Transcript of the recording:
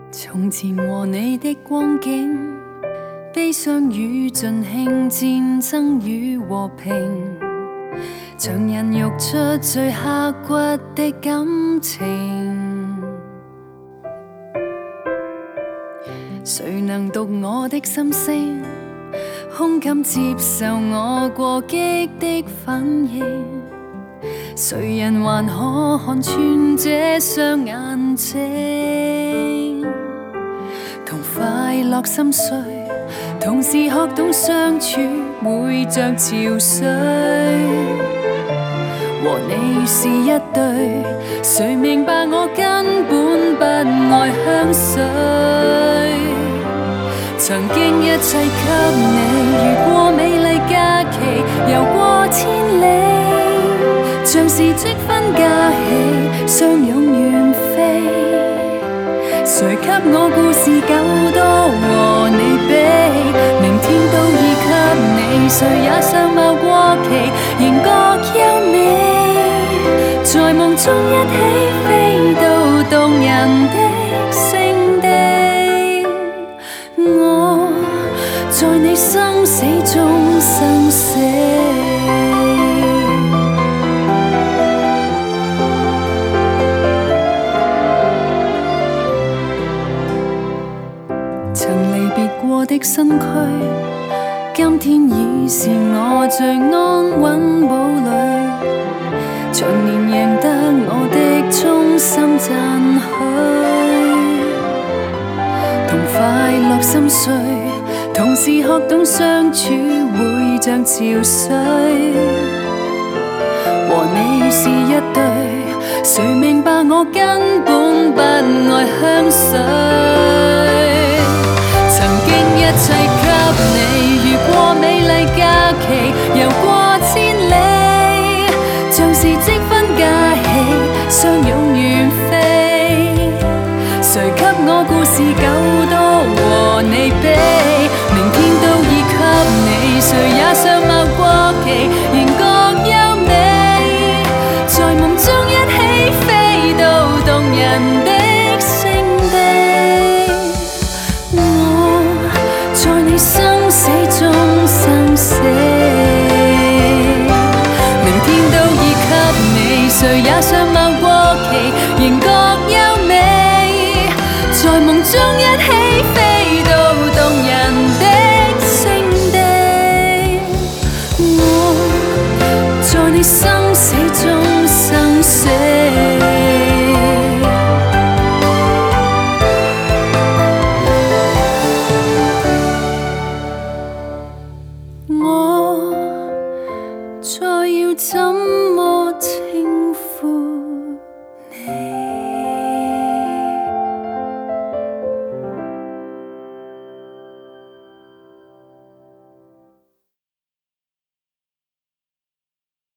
從前和你的光景，悲傷與盡興，戰爭與和平，像人肉出最刻骨的感情。誰能讀我的心聲？空敢接受我過激的反應？誰人還可看穿這雙眼睛？同快樂心碎，同時學懂相處，會像潮水。和你是一對，誰明白我根本不愛香水？曾經一切給你，如過美麗假期，遊過千里，像是積分假期，相擁遠飛。誰給我故事夠多和你比？明天都已給你，誰也相貌過期，仍覺優美。在夢中一起飛到動人的聖地，我在你生死中生死。曾離別過的身軀，今天已是我最安穩堡壘。長年贏得我的衷心讚許，同快樂心碎，同時學懂相處，會像潮水。和你是一對，誰明白我根本不愛香水？曾經一切給你，如過美麗假期，遊過千里，像是積分假期，相擁遠飛。誰給我故事夠多和你比？明天都已給你，誰也相貌過期，仍覺優美。在夢中一起飛到動人的聖地，我在你生死中生死。明天都已給你，誰也相貌過期，仍覺優美。在夢中一起飛到動人的聖地，我在你生死中生死。我再要怎